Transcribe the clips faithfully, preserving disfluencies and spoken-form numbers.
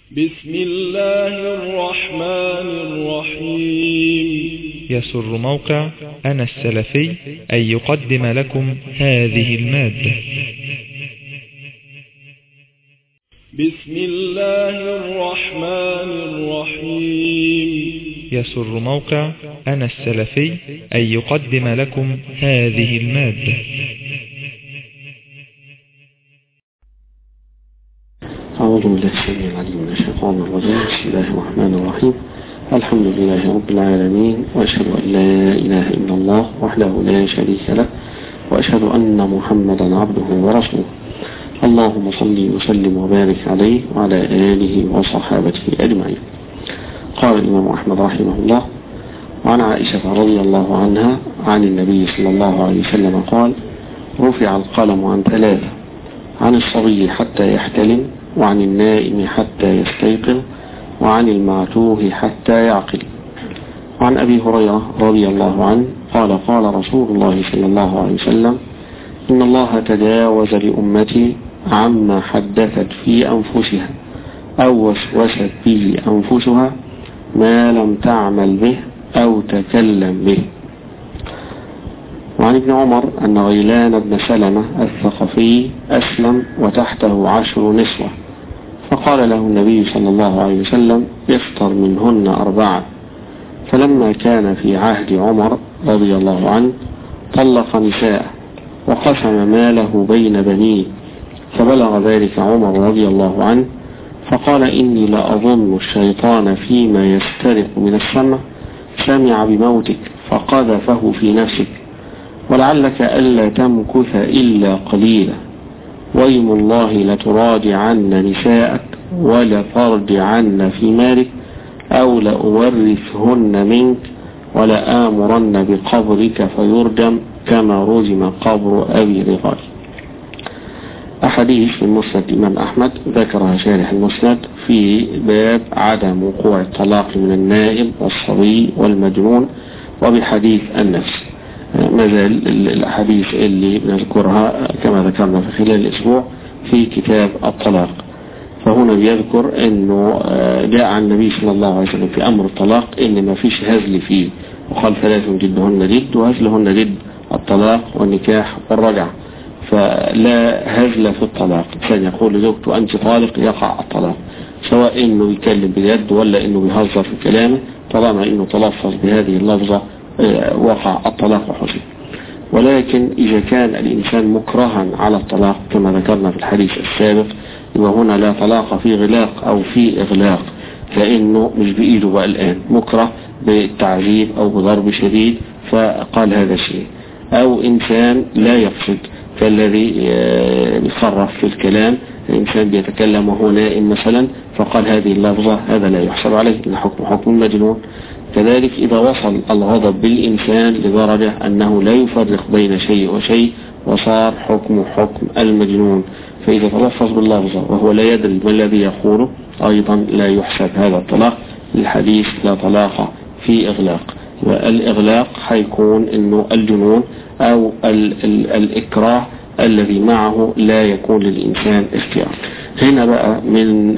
بسم الله الرحمن الرحيم. يسر موقع أنا السلفي أن يقدم لكم هذه المادة. بسم الله الرحمن الرحيم. يسر موقع أنا السلفي أن يقدم لكم هذه المادة. أعوذ بالله السميع العليم من الشيطان الرجيم. بسم الله الرحمن الرحيم. الحمد لله رب العالمين، وأشهد أن لا إله إلا الله وحده لا شريك له، وأشهد أن محمدا عبده ورسوله. اللهم صل وسلم وبارك عليه وعلى آله وصحابته أجمعين. قال الإمام أحمد رحمه الله: وعن عائشة رضي الله عنها عن النبي صلى الله عليه وسلم قال: رفع القلم عن ثلاثة: عن الصبي حتى يحتلم، وعن النائم حتى يستيقظ، وعن المعتوه حتى يعقل. وعن أبي هريرة رضي الله عنه قال: قال رسول الله صلى الله عليه وسلم: إن الله تجاوز لأمتي عما حدثت في أنفسها أو وسوست به أنفسها ما لم تعمل به أو تكلم به. وعن ابن عمر أن غيلان بن سلمة الثقفي أسلم وتحته عشر نسوة، فقال له النبي صلى الله عليه وسلم: افطر منهن أربعة. فلما كان في عهد عمر رضي الله عنه طلق نساءه وقسم ماله بين بنيه، فبلغ ذلك عمر رضي الله عنه فقال: إني لأظن الشيطان فيما يسترق من السمع سمع بموتك فقذفه في نفسك، ولعلك ألا تمكث إلا قليلا، ويم الله لتراجعن نساءك ولترجعن في مالك، أو لأورثهن منك، ولآمرن بقبرك فيرجم كما رجم قبر أبي رغال. أحاديث من مسند الإمام أحمد ذكرها شارح المسند في باب عدم وقوع الطلاق من النائم والصبي والمجنون، وبحديث النفس. ما زال الأحاديث اللي بنذكرها كما ذكرنا في خلال الأسبوع في كتاب الطلاق. فهنا بيذكر أنه جاء عن النبي صلى الله عليه وسلم في أمر الطلاق إن ما فيش هزل فيه، وقال: ثلاث جدهن جد، وهزلهن جد الطلاق والنكاح والرجعة، فلا هزل في الطلاق. كان يقول لزوجته: أنت طالق، يقع الطلاق، سواء إنه يكلم بجد ولا إنه بيهزر في كلامه، طالما إنه تلفظ بهذه اللفظة وقع الطلاق وحسن. ولكن إذا كان الإنسان مكرها على الطلاق كما ذكرنا في الحديث السابق، وهنا لا طلاق في غلاق أو في إغلاق، لأنه مش بإيده بقى الآن، مكره بالتعذيب أو بضرب شديد فقال هذا الشيء، أو إنسان لا يقصد كالذي يصرف في الكلام، الإنسان بيتكلم وهو نائم مثلا فقال هذه اللفظة، هذا لا يحسب عليه، الحكم حكم المجنون. كذلك إذا وصل الغضب بالإنسان لدرجة أنه لا يفرق بين شيء وشيء وصار حكم حكم المجنون، فإذا تلفظ باللفظة وهو لا يدري ما الذي يقوله أيضا لا يحسب هذا الطلاق. الحديث لا طلاق في إغلاق، والإغلاق حيكون أنه الجنون أو ال ال الإكراه الذي معه لا يكون للإنسان اختيار. هنا بقى من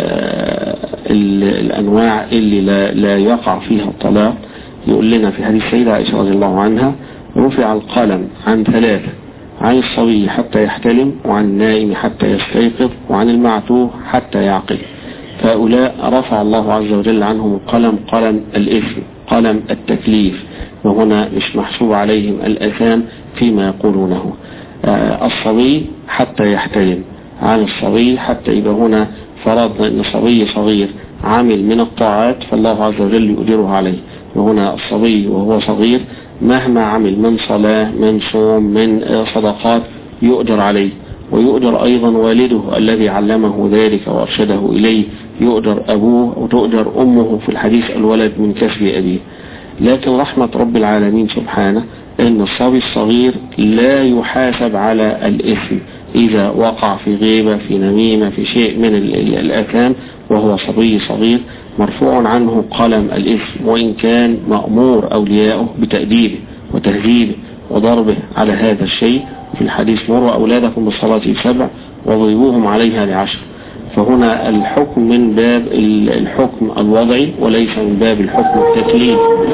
الأنواع اللي لا, لا يقع فيها الطلاق، يقول لنا في حديث السيدة عائشة رضي الله عنها: رفع القلم عن ثلاثة: عن الصبي حتى يحتلم، وعن النائم حتى يستيقظ، وعن المعتوه حتى يعقل. فهؤلاء رفع الله عز وجل عنهم القلم، قلم الإثم، قلم التكليف، وهنا مش محسوب عليهم الآثام فيما يقولونه. آه الصبي حتى يحتلم، عن الصبي حتى، يبقى هنا فرضنا أن صبي صغير عامل من الطاعات فالله عز وجل يؤجره عليه، وهنا الصبي وهو صغير مهما عمل من صلاة من صوم من صدقات يؤجر عليه، ويؤجر أيضا والده الذي علمه ذلك وأرشده إليه، يؤجر أبوه وتؤجر أمه، في الحديث الولد من كسب أبيه. لكن رحمة رب العالمين سبحانه أن الصبي الصغير لا يحاسب على الإثم إذا وقع في غيبة في نميمة في شيء من الآثام وهو صبي صغير، مرفوع عنه قلم الإثم، وإن كان مأمور أولياؤه بتأديبه وتهذيبه وضربه على هذا الشيء. في الحديث: مروا أولادكم بالصلاة سبع واضربوهم عليها لعشر. فهنا الحكم من باب الحكم الوضعي وليس من باب الحكم التكليفي.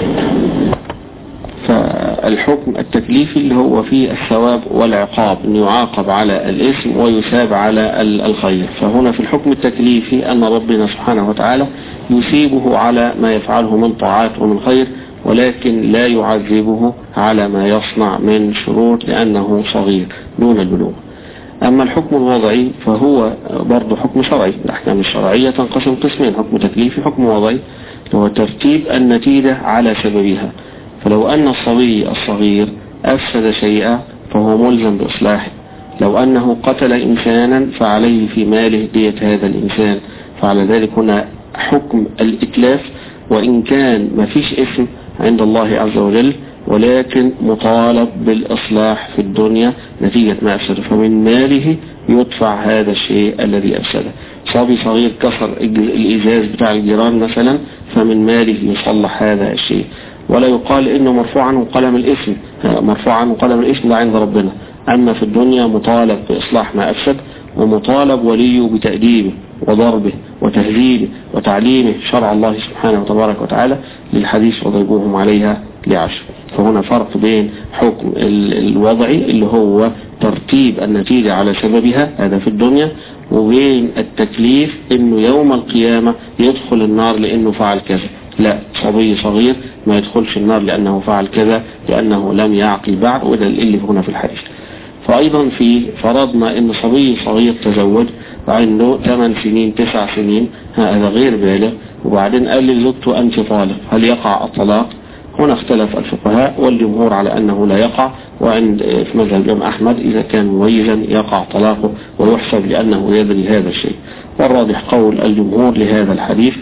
فالحكم التكليفي اللي هو فيه الثواب والعقاب، أن يعاقب على الإثم ويثاب على الخير. فهنا في الحكم التكليفي أن ربنا سبحانه وتعالى يثيبه على ما يفعله من طاعات ومن خير، ولكن لا يعذبه على ما يصنع من شرور لأنه صغير دون البلوغ. أما الحكم الوضعي فهو برضو حكم شرعي. الأحكام الشرعية تنقسم قسمين، حكم تكليفي حكم وضعي، هو ترتيب النتيجة على سببها. فلو أن الصبي الصغير أفسد شيئا فهو ملزم بإصلاحه، لو أنه قتل إنسانا فعليه في ماله دية هذا الإنسان. فعلى ذلك هنا حكم الإتلاف، وإن كان ما فيش إثم عند الله عز وجل ولكن مطالب بالإصلاح في الدنيا نتيجة ما أفسد، فمن ماله يدفع هذا الشيء الذي أفسده. صبي صغير كسر الإزاز بتاع الجيران مثلا فمن ماله يصلح هذا الشيء، ولا يقال إنه مرفوع عنه قلم الإثم، مرفوع عنه قلم الإثم ده عند ربنا. أما في الدنيا مطالب بإصلاح ما أفسد، ومطالب وليه بتأديبه وضربه وتهذيبه وتعليمه شرع الله سبحانه وتبارك وتعالى للحديث وضربوهم عليها لعشر. فهنا فرق بين حكم الوضعي اللي هو ترتيب النتيجة على سببها هذا في الدنيا، وبين التكليف انه يوم القيامة يدخل النار لانه فعل كذا. لا، صبي صغير ما يدخلش النار لانه فعل كذا لانه لم يعقل بعد، وده اللي هنا في الحديث. فايضا في فرضنا ان صبي صغير تزوج وعنده ثمان سنين تسع سنين، هذا غير بالغ، وبعدين قال لزوجته انت طالق، هل يقع الطلاق؟ هنا اختلف الفقهاء والجمهور على أنه لا يقع، وعند في مذهب الإمام أحمد إذا كان مميزا يقع طلاقه ويحسب لأنه يدري هذا الشيء. والراجح قول الجمهور لهذا الحديث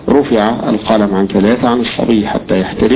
رفع القلم عن ثلاثة، عن الصبي حتى يحترم،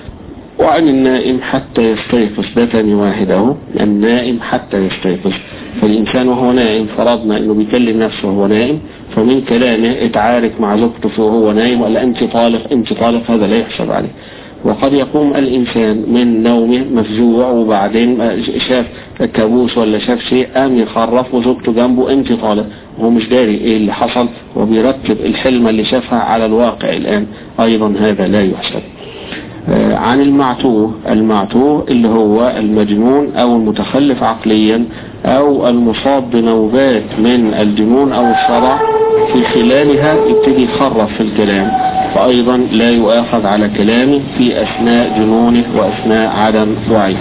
وعن النائم حتى يستيقظ. ده ثاني واحد اهو، النائم حتى يستيقظ. فالإنسان وهو نائم فرضنا أنه بيكلم نفسه وهو نائم، فمن كلامه اتعارك مع زوجته وهو نائم ولا أنت طالق أنت طالق، هذا لا يحسب عليه. وقد يقوم الإنسان من نومه مفزوع وبعدين شاف كابوس ولا شاف شيء قام يخرف وزوجته جنبه انت طالق، وهو مش داري ايه اللي حصل وبيرتب الحلم اللي شافها على الواقع الآن، أيضا هذا لا يحسب. آه عن المعتوه، المعتوه اللي هو المجنون أو المتخلف عقليا أو المصاب بنوبات من الجنون أو الصرع في خلالها يبتدي يخرف في الكلام، فأيضا لا يؤاخذ على كلامه في أثناء جنونه وأثناء عدم وعيه.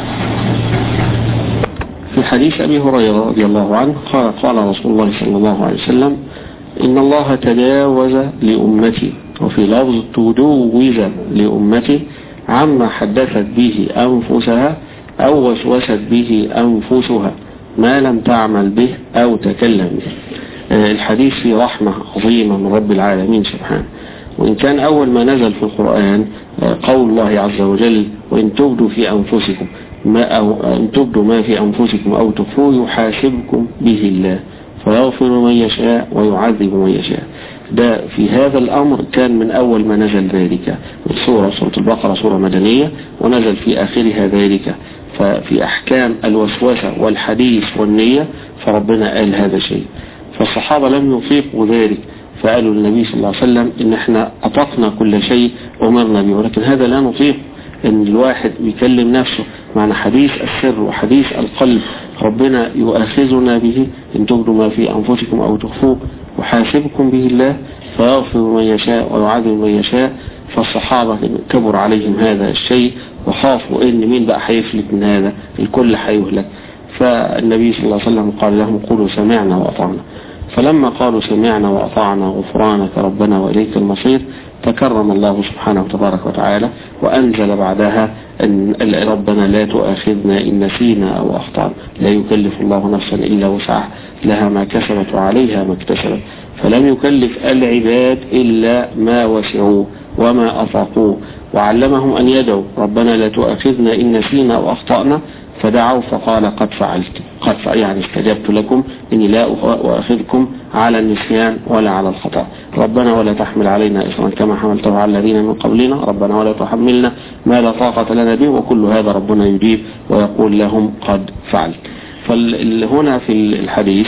في حديث أبي هريرة رضي الله عنه قال قال رسول الله صلى الله عليه وسلم إن الله تجاوز لأمتي، وفي لفظ تجوز لأمتي عما حدثت به أنفسها أو وسوست به أنفسها ما لم تعمل به أو تكلم به. الحديث في رحمة عظيمة من رب العالمين سبحانه. وإن كان أول ما نزل في القرآن قول الله عز وجل وإن تبدوا في أنفسكم ما أو إن تبدوا ما في أنفسكم أو تخفوه يحاسبكم به الله فيغفر من يشاء ويعذب من يشاء. ده في هذا الأمر كان من أول ما نزل ذلك. السورة سورة البقرة سورة مدنية ونزل في آخرها ذلك. ففي أحكام الوسوسة والحديث والنية فربنا قال هذا الشيء، فالصحابة لم يطيقوا ذلك فقالوا للنبي صلى الله عليه وسلم إن احنا أطقنا كل شيء أمرنا به، ولكن هذا لا نطيق إن الواحد يكلم نفسه. معنى حديث السر وحديث القلب ربنا يؤاخذنا به إن تبدوا ما في أنفسكم أو تخفوه وحاسبكم به الله فيغفر من يشاء ويعذب من يشاء. فالصحابة كبر عليهم هذا الشيء وخافوا إن مين بقى هيفلت من هذا، الكل هيهلك. فالنبي صلى الله عليه وسلم قال لهم قولوا سمعنا وأطعنا. فلما قالوا سمعنا وأطعنا غفرانك ربنا وإليك المصير تكرم الله سبحانه وتبارك وتعالى وأنزل بعدها أن ربنا لا تؤاخذنا إن نسينا أو أخطأنا، لا يكلف الله نفسا إلا وسعها لها ما كسبت وعليها ما اكتسبت، فلم يكلف العباد إلا ما وسعوه وما أطاقوه، وعلمهم أن يدعوا ربنا لا تؤاخذنا إن نسينا أو أخطأنا، فدعوا فقال قد فعلت قد فعل يعني استجبت لكم إني لا أؤاخذكم على النسيان ولا على الخطأ. ربنا ولا تحمل علينا إصرا كما حملته على الذين من قبلنا ربنا ولا تحملنا ما لا طاقة لنا به، وكل هذا ربنا يجيب ويقول لهم قد فعلت. فهنا في الحديث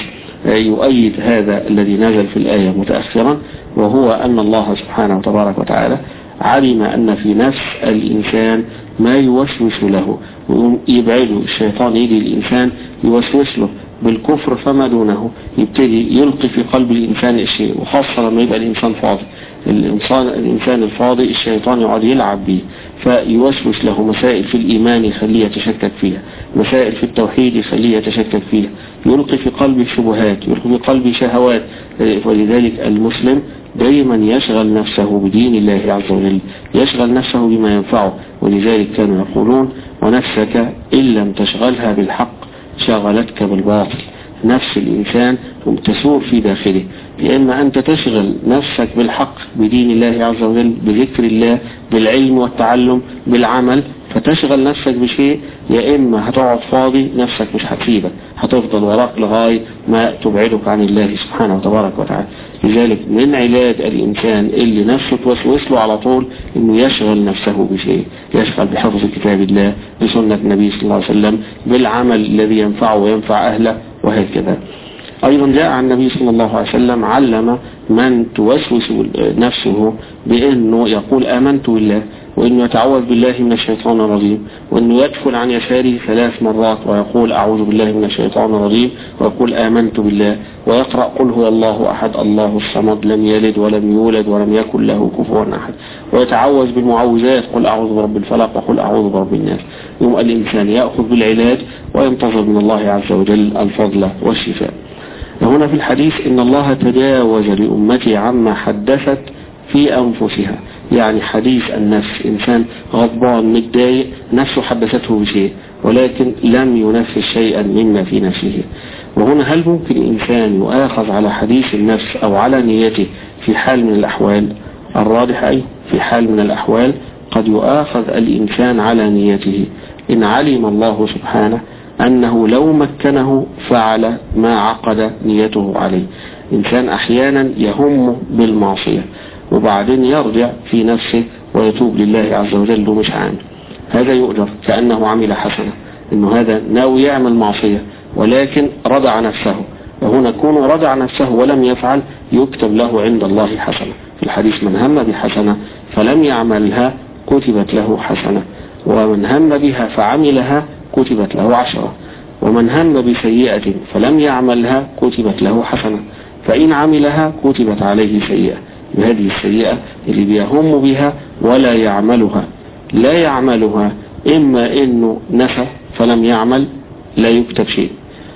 يؤيد هذا الذي نزل في الآية متأخرا، وهو أن الله سبحانه وتبارك وتعالى علم أن في نفس الإنسان ما يوسوس له، ويبعده الشيطان، يجي الإنسان يوسوس له بالكفر فما دونه، يبتدي يلقي في قلب الإنسان الشيء، وخاصة لما يبقى الإنسان فاضي. الإنسان, الإنسان الفاضي الشيطان يقعد يلعب به، فيوسوس له مسائل في الإيمان يخليه يتشكك فيها، مسائل في التوحيد يخليه يتشكك فيها، يلقي في قلبه شبهات، يلقي في قلبه شهوات. ولذلك المسلم دائما يشغل نفسه بدين الله عز وجل، يشغل نفسه بما ينفعه. ولذلك كانوا يقولون: ونفسك إن لم تشغلها بالحق شغلتك بالباطل. نفس الإنسان تسور في داخله، يا إما أنت تشغل نفسك بالحق بدين الله عز وجل، بذكر الله، بالعلم والتعلم، بالعمل، فتشغل نفسك بشيء، يا إما هتقعد فاضي، نفسك مش هتسيبك، هتفضل وراك لغاية ما تبعدك عن الله سبحانه وتبارك وتعالى. لذلك من علاج الإنسان اللي نفسه توسوس له على طول إنه يشغل نفسه بشيء، يشغل بحفظ كتاب الله، بسنة النبي صلى الله عليه وسلم، بالعمل الذي ينفعه وينفع أهله، وهكذا. أيضا جاء عن النبي صلى الله عليه وسلم علم من توسوس نفسه بأنه يقول آمنت بالله، وأنه يتعوذ بالله من الشيطان الرجيم، وأنه يدخل عن يساره ثلاث مرات ويقول أعوذ بالله من الشيطان الرجيم، ويقول آمنت بالله، ويقرأ قل هو الله أحد الله الصمد لم يلد ولم يولد ولم يكن له كفوا أحد، ويتعوذ بالمعوذات قل أعوذ برب الفلق وقل أعوذ برب الناس. يوم الإنسان يأخذ بالعلاج وينتظر من الله عز وجل الفضل والشفاء. هنا في الحديث إن الله تجاوز لأمتي عما حدثت في أنفسها، يعني حديث النفس، إنسان غضبان متضايق نفسه حدثته بشيء ولكن لم ينفذ شيئا مما في نفسه. وهنا هل ممكن إنسان يؤاخذ على حديث النفس أو على نيته في حال من الأحوال؟ الراجح أي في حال من الأحوال قد يؤاخذ الإنسان على نيته إن علم الله سبحانه أنه لو مكنه فعل ما عقد نيته عليه. إنسان أحيانا يهم بالمعصية وبعدين يرجع في نفسه ويتوب لله عز وجل ومش عامل، هذا يؤجر كأنه عمل حسنة، إنه هذا ناوي يعمل معصية ولكن ردع نفسه، وهنا كونه ردع نفسه ولم يفعل يكتب له عند الله حسنة. في الحديث من هم بحسنة فلم يعملها كتبت له حسنة، ومن هم بها فعملها كتبت له عشرة، ومن هم بسيئة فلم يعملها كتبت له حسنة، فإن عملها كتبت عليه سيئة. بهذه السيئة اللي بيهم بها ولا يعملها، لا يعملها إما إنه نفى فلم يعمل لا يكتب شيء،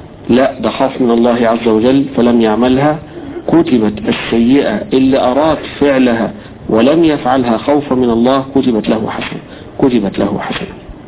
لا ده خاف من الله عز وجل فلم يعملها كتبت السيئة اللي أراد فعلها ولم يفعلها خوفا من الله كتبت له حسنة، كتبت له حسنة.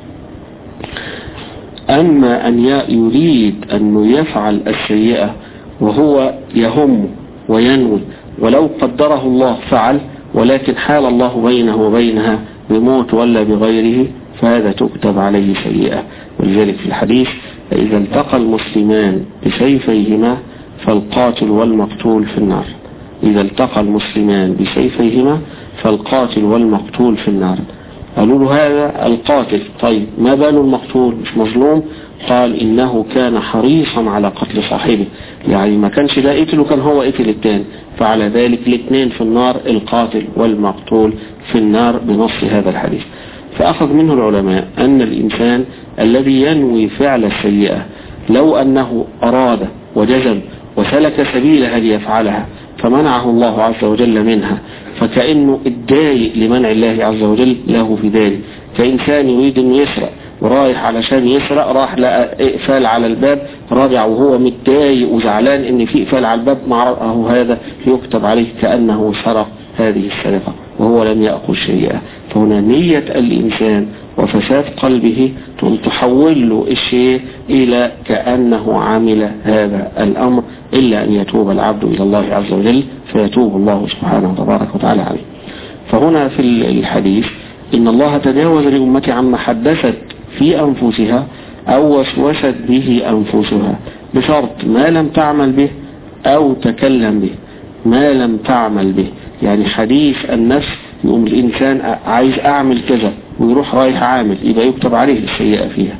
أما أن يريد أنه يفعل السيئة وهو يهم وينوي ولو قدره الله فعل، ولكن حال الله بينه وبينها بموت ولا بغيره، فهذا تكتب عليه سيئة. ولذلك في الحديث إذا التقى المسلمان بسيفيهما فالقاتل والمقتول في النار. إذا التقى المسلمان بسيفيهما فالقاتل والمقتول في النار. قالوا له هذا القاتل، طيب ما بال المقتول مش مظلوم؟ قال إنه كان حريصا على قتل صاحبه، يعني ما كانش ده قتل وكان هو قتل التاني، فعلى ذلك الاثنين في النار، القاتل والمقتول في النار بنص هذا الحديث. فأخذ منه العلماء أن الإنسان الذي ينوي فعل السيئة لو أنه أراد وجزم وسلك سبيلها ليفعلها فمنعه الله عز وجل منها، فكأنه اتضايق لمنع الله عز وجل له في ذلك. كإنسان يريد أن يسرق ورايح علشان يسرق، راح لقى إقفال على الباب، راجع وهو متضايق وزعلان ان في إقفال على الباب، معه هذا يكتب عليه كأنه سرق هذه السرقة وهو لم يأخذ شيئا. فهنا نية الإنسان وفساد قلبه تحول له الشيء إلى كأنه عمل هذا الأمر، إلا أن يتوب العبد إلى الله عز وجل فيتوب الله سبحانه وتبارك وتعالى عليه. فهنا في الحديث إن الله تجاوز لأمتي عما حدثت في أنفسها أو وسوست به أنفسها، بشرط ما لم تعمل به أو تكلم به. ما لم تعمل به يعني حديث النفس، يقوم الإنسان عايز أعمل كذا ويروح رايح عامل، يبقى يكتب عليه السيئة فيها.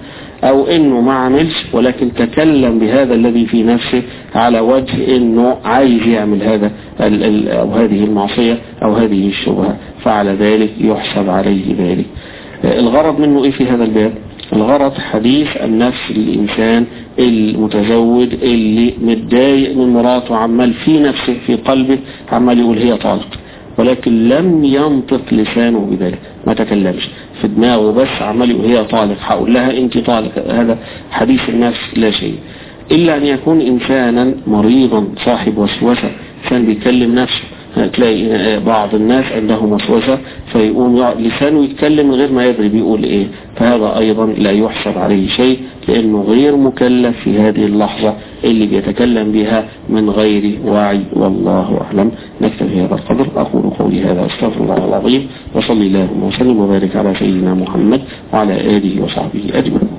او انه ما عملش ولكن تكلم بهذا الذي في نفسه على وجه انه عايز يعمل هذا ال ال او هذه المعصية او هذه الشبهة، فعلى ذلك يحسب عليه ذلك. الغرض منه ايه في هذا الباب؟ الغرض حديث النفس الإنسان المتزوج اللي متضايق من مراته، عمال في نفسه في قلبه عمال يقول هي طالق، ولكن لم ينطق لسانه بذلك، ما تكلمش، في دماغه بس عمال يقول هي طالق، هقول لها انت طالق. هذا حديث النفس لا شيء، إلا أن يكون إنسانا مريضا صاحب وسوسة، إنسان بيكلم نفسه. تلاقي بعض الناس عندهم وسوسة فيقوم لسانه يتكلم من غير ما يدري بيقول ايه، فهذا ايضا لا يحسب عليه شيء لانه غير مكلف في هذه اللحظة اللي بيتكلم بها من غير وعي. والله اعلم. نكتفي هذا القدر. اقول قولي هذا استغفر الله العظيم، وصلي اللهم وسلم وبارك على سيدنا محمد وعلى اله وصحبه اجمعين.